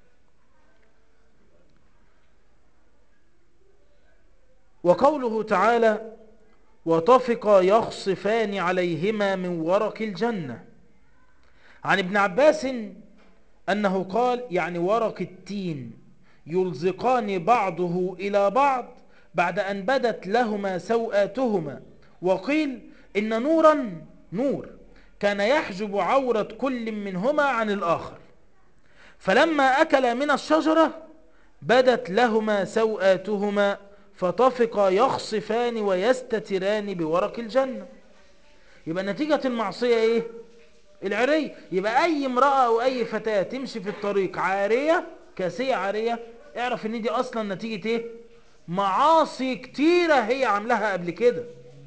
Speaker 1: وقوله تعالى وطفقا يخصفان عليهما من ورق الجنة، عن ابن عباس أنه قال يعني ورق التين يلزقان بعضه إلى بعض بعد أن بدت لهما سوآتهما. وقيل إن نور كان يحجب عورة كل منهما عن الآخر، فلما أكلا من الشجرة بدت لهما سوآتهما فطفقا يخصفان ويستتران بورق الجنة. يبقى نتيجة المعصية ايه؟ العري. يبقى اي امرأة او اي فتاة تمشي في الطريق عارية كاسية عارية، اعرف ان دي اصلا نتيجة ايه؟ معاصي كتيرة هي عملها قبل كده.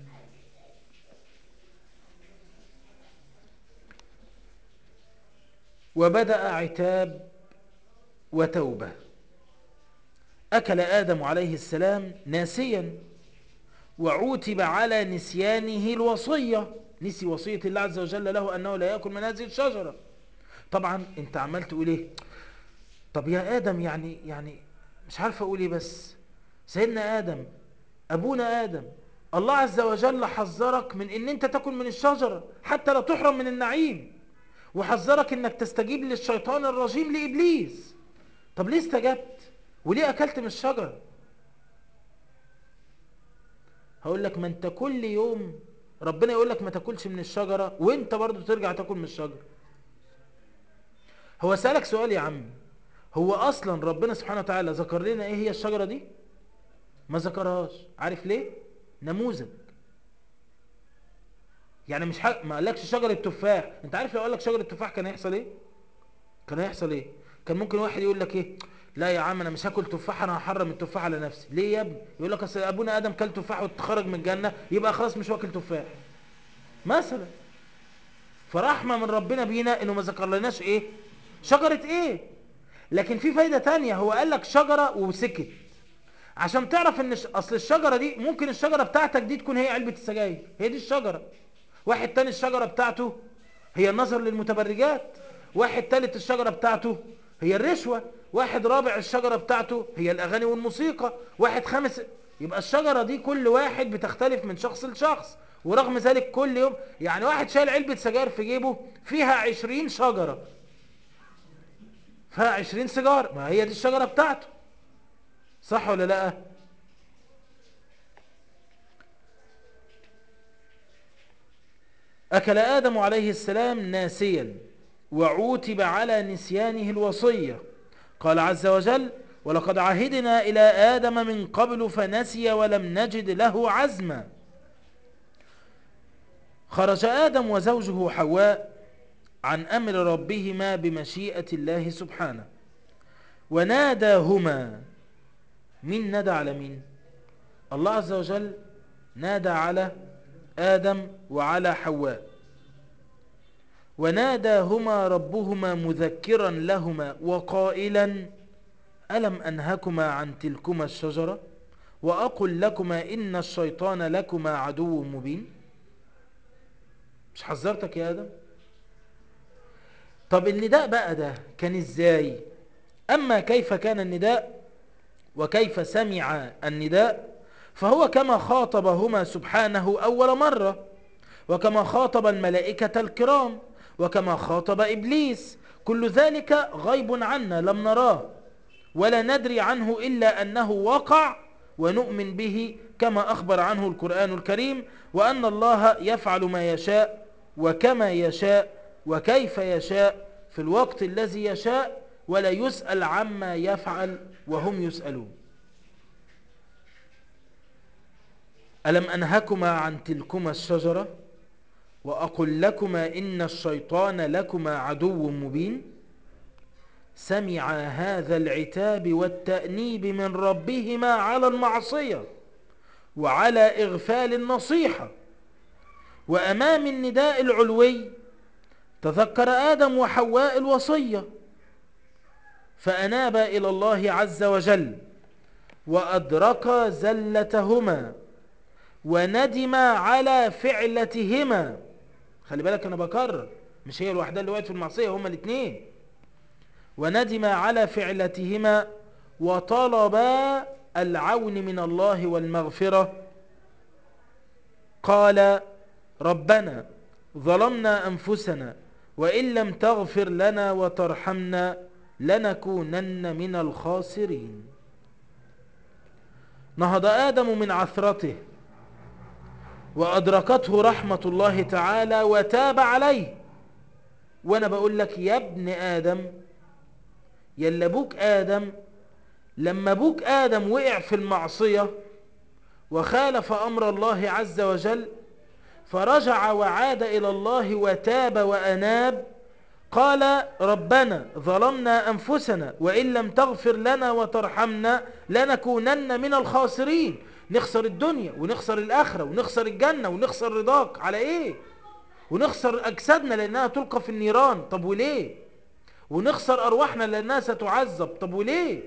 Speaker 1: وبدأ عتاب وتوبة. أكل آدم عليه السلام ناسيا، وعوتب على نسيانه الوصية، نسي وصية الله عز وجل له أنه لا يأكل من هذه الشجرة. طبعا انت عمال تقول ايه؟ طب يا آدم يعني مش عارف اقول ايه، بس سيدنا آدم أبونا آدم الله عز وجل حذرك من ان انت تاكل من الشجرة حتى لا تحرم من النعيم، وحذرك انك تستجيب للشيطان الرجيم لإبليس. طب ليه استجبت وليه أكلت من الشجرة؟ هقول لك ما انت كل يوم ربنا يقول لك ما تاكلش من الشجرة وانت برضو ترجع تاكل من الشجرة. هو سألك سؤال يا عم، هو اصلا ربنا سبحانه وتعالى ذكر لنا ايه هي الشجرة دي؟ ما ذكرهاش. عارف ليه؟ نموذج. يعني مش ما قالكش شجرة تفاح. انت عارف لو قالك شجرة تفاح كان هيحصل ايه؟ كان هيحصل ايه؟ كان ممكن واحد يقول لك ايه؟ لا يا عم انا مش هاكل تفاح، انا هحرم التفاح على نفسي. ليه يا ابني؟ يقول لك اصل ابونا ادم كل تفاح واتخرج من الجنة يبقى خلاص مش واكل تفاح مثلا. فرحمة من ربنا بينا انه ما ذكر لناش ايه؟ شجرة ايه؟ لكن في فايدة تانية، هو قال لك شجرة وسكت عشان تعرف ان اصل الشجرة دي ممكن الشجرة بتاعتك دي تكون هي علبة السجاير، هي دي الشجرة. واحد تاني الشجرة بتاعته هي النظر للمتبرجات، واحد تالت الشجرة بتاعته هي الرشوة، واحد رابع الشجرة بتاعته هي الأغاني والموسيقى، واحد خامس. يبقى الشجرة دي كل واحد بتختلف من شخص لشخص. ورغم ذلك كل يوم يعني واحد شايل علبة سجاير في جيبه فيها 20 شجرة، فيها 20 سيجار، ما هي دي الشجرة بتاعته. صح ولا لا؟ أكل آدم عليه السلام ناسيا، وعوتب على نسيانه الوصية. قال عز وجل ولقد عهدنا إلى آدم من قبل فنسي ولم نجد له عزما. خرج آدم وزوجه حواء عن أمر ربهما بمشيئة الله سبحانه، وناداهما. مين نادى على مين؟ الله عز وجل نادى على آدم وعلى حواء. وناداهما ربهما مذكرا لهما وقائلا ألم أنهكما عن تلكما الشجرة وأقل لكما إن الشيطان لكما عدو مبين؟ مش حذرتك يا آدم؟ طب النداء بقى ده كان ازاي؟ أما كيف كان النداء وكيف سمع النداء فهو كما خاطبهما سبحانه أول مرة، وكما خاطب الملائكة الكرام، وكما خاطب إبليس. كل ذلك غيب عنا لم نراه ولا ندري عنه إلا أنه وقع ونؤمن به كما أخبر عنه القرآن الكريم، وأن الله يفعل ما يشاء وكما يشاء وكيف يشاء في الوقت الذي يشاء ولا يسأل عما يفعل وهم يسألون. ألم أنهكما عن تلكما الشجرة وأقل لكما إن الشيطان لكما عدو مبين. سمع هذا العتاب والتأنيب من ربهما على المعصية وعلى إغفال النصيحة، وأمام النداء العلوي تذكر آدم وحواء الوصية فأنابا إلى الله عز وجل وأدركا زلتهما وندما على فعلتهما. خلي بالك أنا بكرر، مش هي الوحدة اللي وقعت في المعصية، هما الاثنين. وندما على فعلتهما وطلبا العون من الله والمغفرة. قال ربنا ظلمنا أنفسنا وإن لم تغفر لنا وترحمنا لنكونن من الخاسرين. نهض آدم من عثرته وأدركته رحمة الله تعالى وتاب عليه. وأنا بقول لك يا ابن آدم، يلا أبوك آدم، لما أبوك آدم وقع في المعصية وخالف أمر الله عز وجل فرجع وعاد إلى الله وتاب وأناب، قال ربنا ظلمنا أنفسنا وإن لم تغفر لنا وترحمنا لنكونن من الخاسرين. نخسر الدنيا ونخسر الآخرة ونخسر الجنة ونخسر رضاك على إيه؟ ونخسر أجسادنا لأنها تلقى في النيران، طب وليه؟ ونخسر أرواحنا لأنها ستعذب، طب وليه؟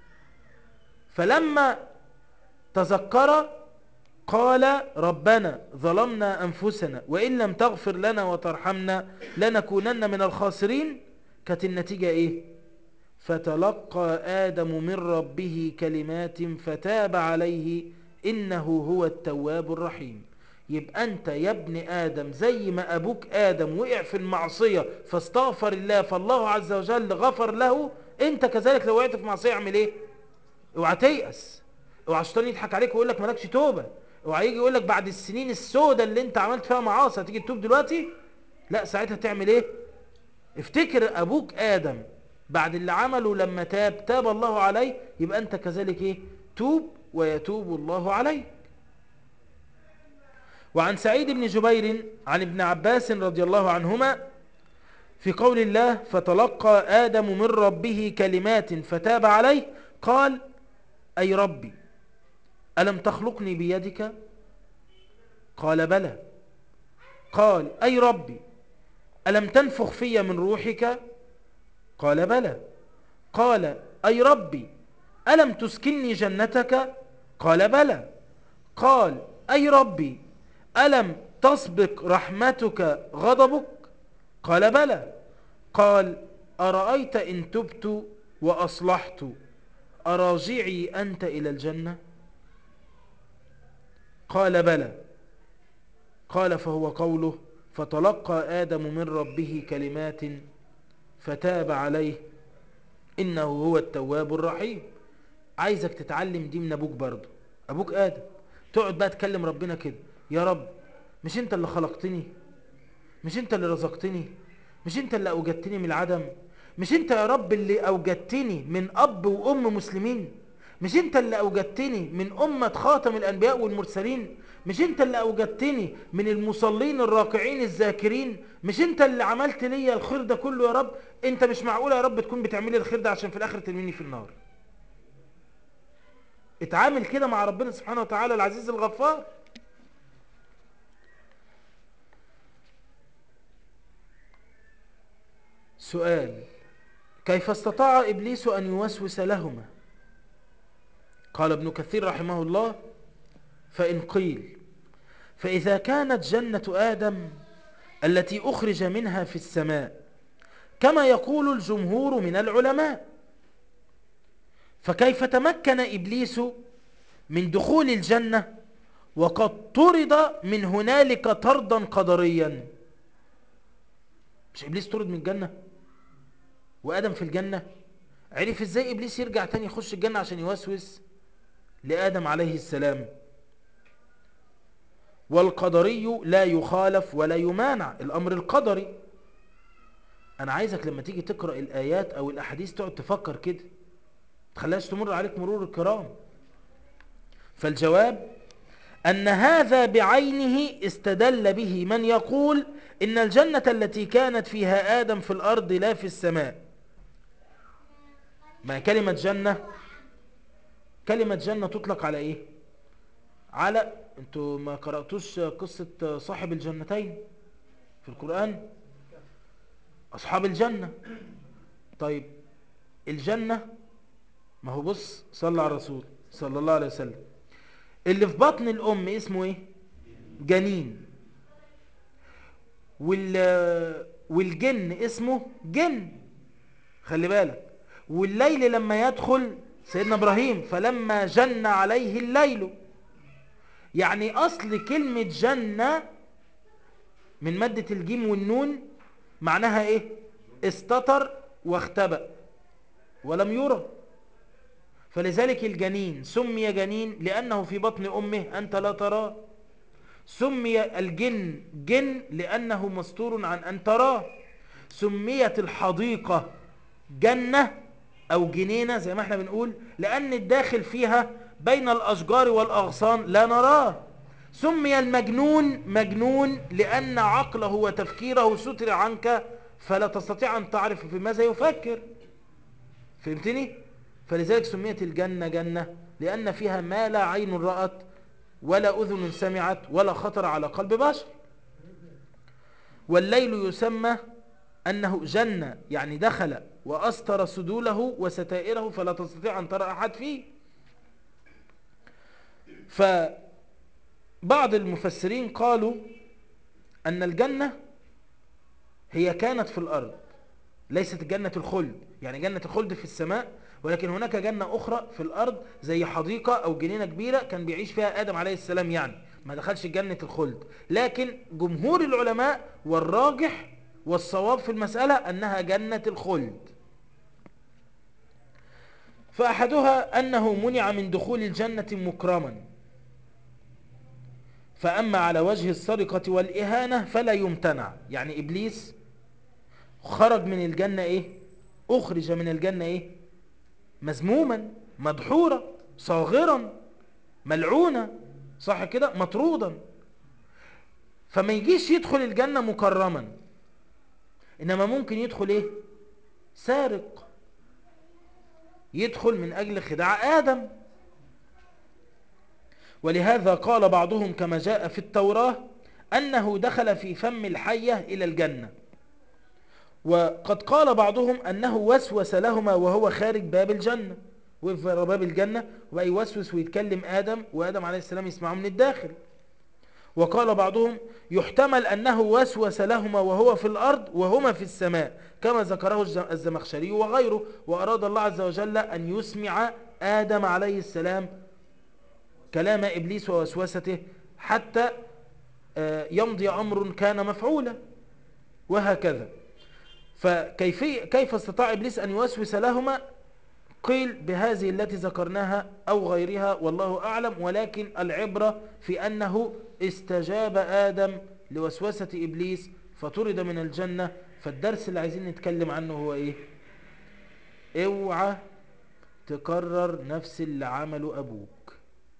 Speaker 1: فلما تذكر قال ربنا ظلمنا أنفسنا وإن لم تغفر لنا وترحمنا لنكونن من الخاسرين. كانت النتيجة إيه؟ فتلقى آدم من ربه كلمات فتاب عليه إنه هو التواب الرحيم. يبقى أنت يا ابن آدم زي ما أبوك آدم وقع في المعصية فاستغفر الله فالله عز وجل غفر له، أنت كذلك لو وقعت في معصية اعمل إيه؟ اوعى تيأس، اوعى الشيطان يضحك عليك ويقول لك مالكش توبة، اوعى يجي يقول لك بعد السنين السوداء اللي انت عملت فيها معاصي هتيجي تتوب دلوقتي. لا، ساعتها تعمل ايه؟ افتكر ابوك آدم بعد اللي عمله لما تاب الله عليه، يبقى انت كذلك ايه؟ توب ويتوب الله عليك. وعن سعيد بن جبير عن ابن عباس رضي الله عنهما في قول الله فتلقى آدم من ربه كلمات فتاب عليه قال أي ربي ألم تخلقني بيدك؟ قال بلى. قال أي ربي ألم تنفخ في من روحك؟ قال بلى. قال أي ربي ألم تسكنني جنتك؟ قال بلى. قال أي ربي ألم تسبق رحمتك غضبك؟ قال بلى. قال أرأيت إن تبت وأصلحت أراجعي أنت إلى الجنة؟ قال بلى. قال فهو قوله فتلقى آدم من ربه كلمات فتاب عليه إنه هو التواب الرحيم. عايزك تتعلم دي من أبوك برضو، أبوك آدم. تقعد بقى تكلم ربنا كده، يا رب مش أنت اللي خلقتني؟ مش أنت اللي رزقتني؟ مش أنت اللي أوجدتني من العدم؟ مش أنت يا رب اللي أوجدتني من أب وأم مسلمين؟ مش أنت اللي أوجدتني من أمة خاتم الأنبياء والمرسلين؟ مش أنت اللي أوجدتني من المصلين الراكعين الذاكرين؟ مش أنت اللي عملت لي الخير ده كله يا رب؟ أنت مش معقولة يا رب تكون بتعملي الخير ده عشان في الآخر ترميني في النار. اتعامل كده مع ربنا سبحانه وتعالى العزيز الغفار. سؤال: كيف استطاع إبليس أن يوسوس لهما؟ قال ابن كثير رحمه الله: فإن قيل فإذا كانت جنة آدم التي أخرج منها في السماء كما يقول الجمهور من العلماء، فكيف تمكن إبليس من دخول الجنة وقد طرد من هنالك طردا قدريا؟ مش إبليس طرد من الجنة وآدم في الجنة؟ عرف إزاي إبليس يرجع تاني يخش الجنة عشان يوسوس لآدم عليه السلام؟ والقدري لا يخالف ولا يمانع، الأمر القدري. أنا عايزك لما تيجي تقرأ الآيات أو الأحاديث تقعد تفكر كده، تخليهاش تمر عليك مرور الكرام. فالجواب أن هذا بعينه استدل به من يقول إن الجنة التي كانت فيها آدم في الأرض لا في السماء. ما كلمة جنة، كلمة جنة تطلق على إيه؟ على، أنتوا ما قرأتوش قصة صاحب الجنتين في القرآن؟ أصحاب الجنة. طيب الجنة، ما هو بص صلى على الرسول صلى الله عليه وسلم، اللي في بطن الأم اسمه إيه؟ جنين. والجن اسمه جن، خلي بالك. والليل لما يدخل سيدنا إبراهيم فلما جن عليه الليل، يعني أصل كلمة جنة من مادة الجيم والنون معناها إيه؟ استتر واختبأ ولم يرى. فلذلك الجنين سمي جنين لأنه في بطن أمه أنت لا تراه. سمي الجن جن لأنه مستور عن أن تراه. سميت الحديقة جنة أو جنينة زي ما احنا بنقول لأن الداخل فيها بين الأشجار والأغصان لا نراه. سمي المجنون مجنون لأن عقله وتفكيره ستر عنك فلا تستطيع أن تعرف في ماذا يفكر. فهمتني؟ فلذلك سميت الجنة جنة لأن فيها ما لا عين رأت ولا أذن سمعت ولا خطر على قلب بشر. والليل يسمى أنه جنة يعني دخل وأستر سدوله وستائره فلا تستطيع أن ترى أحد فيه. فبعض المفسرين قالوا أن الجنة هي كانت في الأرض، ليست جنة الخلد، يعني جنة الخلد في السماء، ولكن هناك جنة أخرى في الأرض زي حديقة أو جنينة كبيرة كان بيعيش فيها آدم عليه السلام، يعني ما دخلش جنة الخلد. لكن جمهور العلماء والراجح والصواب في المسألة أنها جنة الخلد. فأحدها أنه منع من دخول الجنة مكرما، فأما على وجه السرقة والإهانة فلا يمتنع. يعني إبليس خرج من الجنة إيه؟ أخرج من الجنة إيه؟ مذموما مدحورا صاغرا ملعونا، صح كده؟ مطرودا. فما يجيش يدخل الجنة مكرما، إنما ممكن يدخل إيه؟ سارق، يدخل من أجل خداع آدم. ولهذا قال بعضهم كما جاء في التوراة أنه دخل في فم الحية إلى الجنة. وقد قال بعضهم أنه وسوس لهما وهو خارج باب الجنة، وقف على باب الجنة وبقى يوسوس ويتكلم آدم، وآدم عليه السلام يسمعه من الداخل. وقال بعضهم يحتمل أنه وسوس لهما وهو في الأرض وهما في السماء كما ذكره الزمخشري وغيره، وأراد الله عز وجل أن يسمع آدم عليه السلام كلام إبليس ووسوسته حتى يمضي أمر كان مفعولا، وهكذا. كيف استطاع إبليس أن يوسوس لهما؟ قيل بهذه التي ذكرناها أو غيرها والله أعلم، ولكن العبرة في أنه استجاب آدم لوسوسة إبليس فطرد من الجنة. فالدرس اللي عايزين نتكلم عنه هو إيه؟ اوعى تكرر نفس اللي عمله أبوك،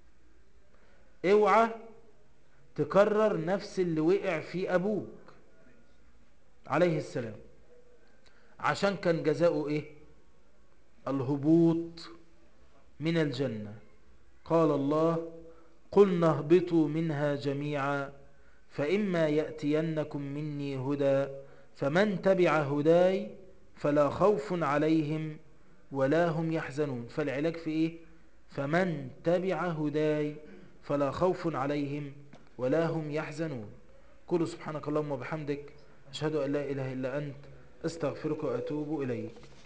Speaker 1: اوعى تكرر نفس اللي وقع فيه أبوك عليه السلام، عشان كان جزاؤه إيه؟ الهبوط من الجنة. قال الله قلنا اهبطوا منها جميعا فإما يأتينكم مني هدى فمن تبع هداي فلا خوف عليهم ولا هم يحزنون. فالعلاج في إيه؟ فمن تبع هداي فلا خوف عليهم ولا هم يحزنون. قل سبحانك اللهم وبحمدك أشهد أن لا إله إلا أنت أستغفرك وأتوب إليك.